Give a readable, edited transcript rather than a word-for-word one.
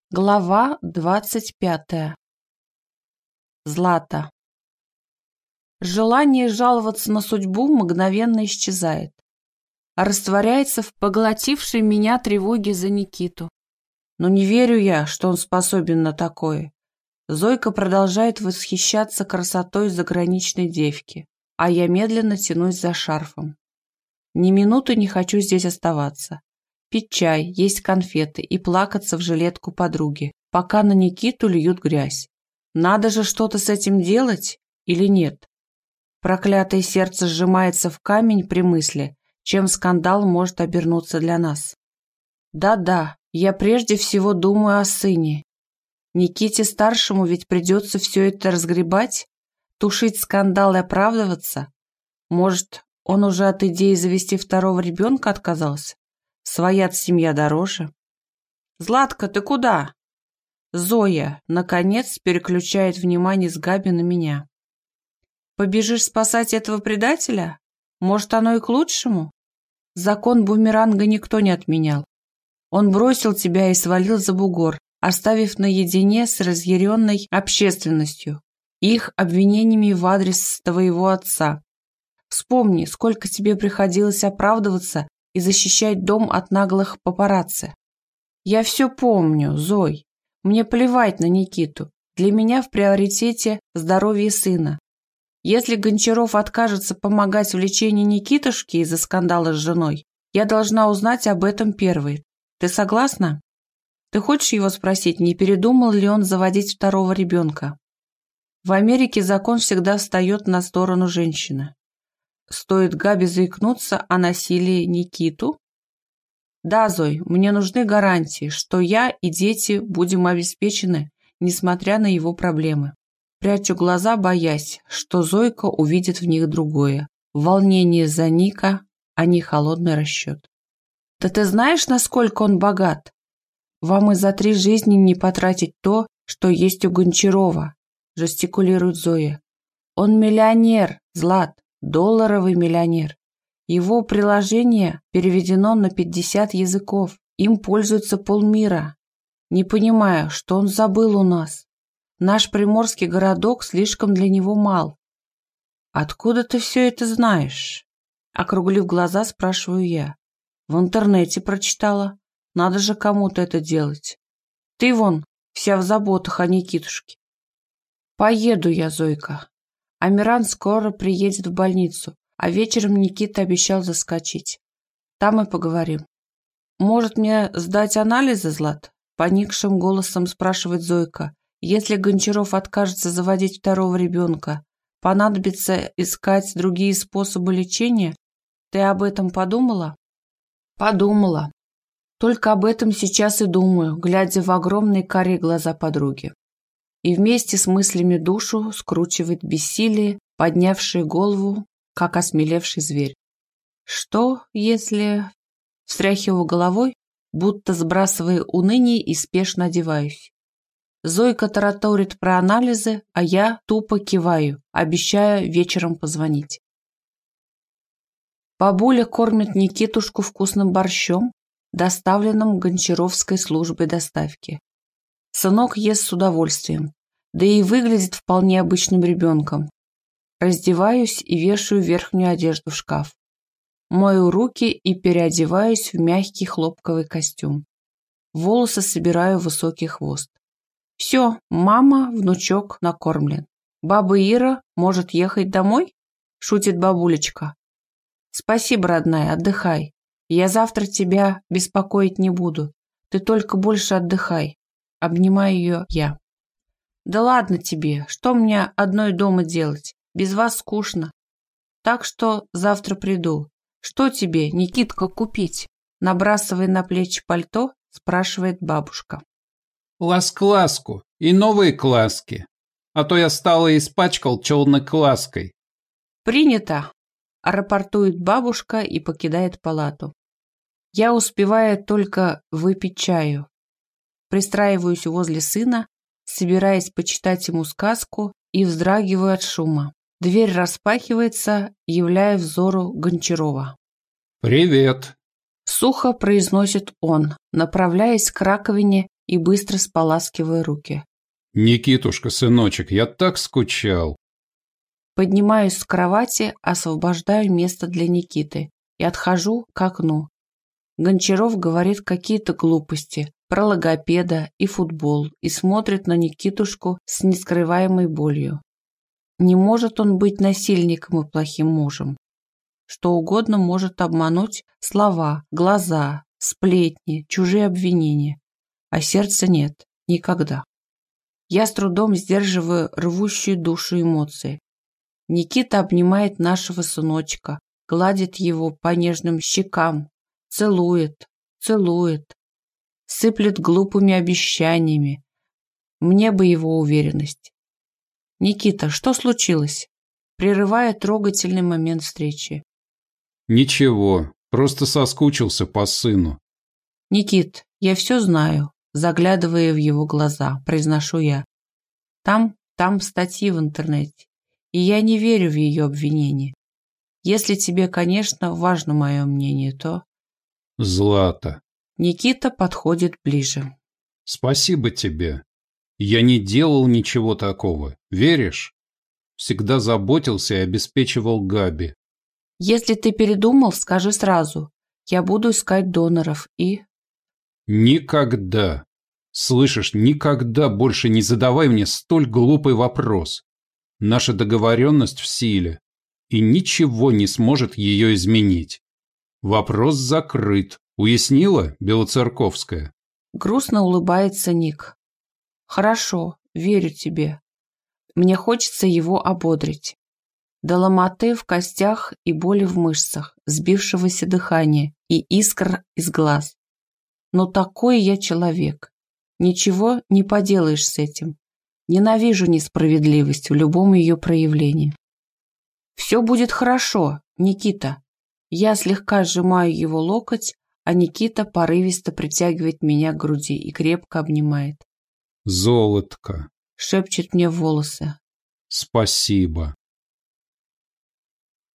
Глава 25. Злата. Желание жаловаться на судьбу мгновенно исчезает, а растворяется в поглотившей меня тревоге за Никиту. Но не верю я, что он способен на такое. Зойка продолжает восхищаться красотой заграничной девки, а я медленно тянусь за шарфом. Ни минуты не хочу здесь оставаться. Пить чай, есть конфеты и плакаться в жилетку подруги, пока на Никиту льют грязь. Надо же что-то с этим делать или нет? Проклятое сердце сжимается в камень при мысли, чем скандал может обернуться для нас. Да-да, я прежде всего думаю о сыне. Никите-старшему ведь придется все это разгребать, тушить скандал и оправдываться. Может, он уже от идеи завести второго ребенка отказался? Своя семья дороже. «Златка, ты куда?» Зоя, наконец, переключает внимание с Габи на меня. «Побежишь спасать этого предателя? Может, оно и к лучшему? Закон бумеранга никто не отменял. Он бросил тебя и свалил за бугор, оставив наедине с разъяренной общественностью, их обвинениями в адрес твоего отца. Вспомни, сколько тебе приходилось оправдываться и защищать дом от наглых папарацци. Я все помню, Зой. Мне плевать на Никиту. Для меня в приоритете здоровье сына. Если Гончаров откажется помогать в лечении Никитушки из-за скандала с женой, я должна узнать об этом первой. Ты согласна? Ты хочешь его спросить, не передумал ли он заводить второго ребенка? В Америке закон всегда встает на сторону женщины. Стоит Габи заикнуться о насилии Никиту? Да, Зой, мне нужны гарантии, что я и дети будем обеспечены, несмотря на его проблемы. Прячу глаза, боясь, что Зойка увидит в них другое. Волнение за Ника, а не холодный расчет. Да ты знаешь, насколько он богат? Вам и за 3 жизни не потратить то, что есть у Гончарова, жестикулирует Зоя. Он миллионер, Злат. Долларовый миллионер. Его приложение переведено на 50 языков. Им пользуется полмира. Не понимаю, что он забыл у нас. Наш приморский городок слишком для него мал. Откуда ты все это знаешь? Округлив глаза, спрашиваю я. В интернете прочитала. Надо же кому-то это делать. Ты вон вся в заботах о Никитушке. Поеду я, Зойка. Амиран скоро приедет в больницу, а вечером Никита обещал заскочить. Там и поговорим. Может, мне сдать анализы, Злат? Поникшим голосом спрашивает Зойка. Если Гончаров откажется заводить второго ребенка, понадобится искать другие способы лечения? Ты об этом подумала? Подумала. Только об этом сейчас и думаю, глядя в огромные карие глаза подруги. И вместе с мыслями душу скручивает бессилие, поднявшее голову, как осмелевший зверь. Что, если... Встряхиваю головой, будто сбрасывая уныние и спешно одеваюсь. Зойка тараторит про анализы, а я тупо киваю, обещая вечером позвонить. Бабуля кормит Никитушку вкусным борщом, доставленным Гончаровской службой доставки. Сынок ест с удовольствием, да и выглядит вполне обычным ребенком. Раздеваюсь и вешаю верхнюю одежду в шкаф. Мою руки и переодеваюсь в мягкий хлопковый костюм. Волосы собираю в высокий хвост. Все, мама, внучок накормлен. Баба Ира может ехать домой? Шутит бабулечка. Спасибо, родная, отдыхай. Я завтра тебя беспокоить не буду. Ты только больше отдыхай. Обнимаю ее я. Да ладно тебе, что мне одной дома делать? Без вас скучно. Так что завтра приду. Что тебе, Никитка, купить? Набрасывая на плечи пальто, спрашивает бабушка. Ласк-ласку и новые класки. А то я стала и испачкал челноклаской. Принято, рапортует бабушка и покидает палату. Я успеваю только выпить чаю. Пристраиваюсь возле сына, собираясь почитать ему сказку, и вздрагиваю от шума. Дверь распахивается, являя взору Гончарова. «Привет!» Сухо произносит он, направляясь к раковине и быстро споласкиваю руки. Никитушка, сыночек, я так скучал. Поднимаюсь с кровати, освобождаю место для Никиты и отхожу к окну. Гончаров говорит какие-то глупости про логопеда и футбол и смотрит на Никитушку с нескрываемой болью. Не может он быть насильником и плохим мужем. Что угодно может обмануть слова, глаза, сплетни, чужие обвинения. А сердца нет. Никогда. Я с трудом сдерживаю рвущие душу эмоции. Никита обнимает нашего сыночка, гладит его по нежным щекам, целует, сыплет глупыми обещаниями. Мне бы его уверенность. «Никита, что случилось?» Прерывая трогательный момент встречи. Ничего, просто соскучился по сыну. «Никит, я все знаю», заглядывая в его глаза, произношу я. Там статьи в интернете, и я не верю в ее обвинения. Если тебе, конечно, важно мое мнение, то... Злата. Никита подходит ближе. Спасибо тебе. Я не делал ничего такого, веришь? Всегда заботился и обеспечивал Габи. Если ты передумал, скажи сразу. Я буду искать доноров и... Никогда. Слышишь, никогда больше не задавай мне столь глупый вопрос. Наша договоренность в силе, и ничего не сможет ее изменить. Вопрос закрыт. Уяснила, Белоцерковская? Грустно улыбается Ник. Хорошо, верю тебе. Мне хочется его ободрить. До ломоты в костях и боли в мышцах, сбившегося дыхания и искр из глаз. Но такой я человек. Ничего не поделаешь с этим. Ненавижу несправедливость в любом ее проявлении. Все будет хорошо, Никита. Я слегка сжимаю его локоть, а Никита порывисто притягивает меня к груди и крепко обнимает. Золотко. Шепчет мне в волосы. Спасибо.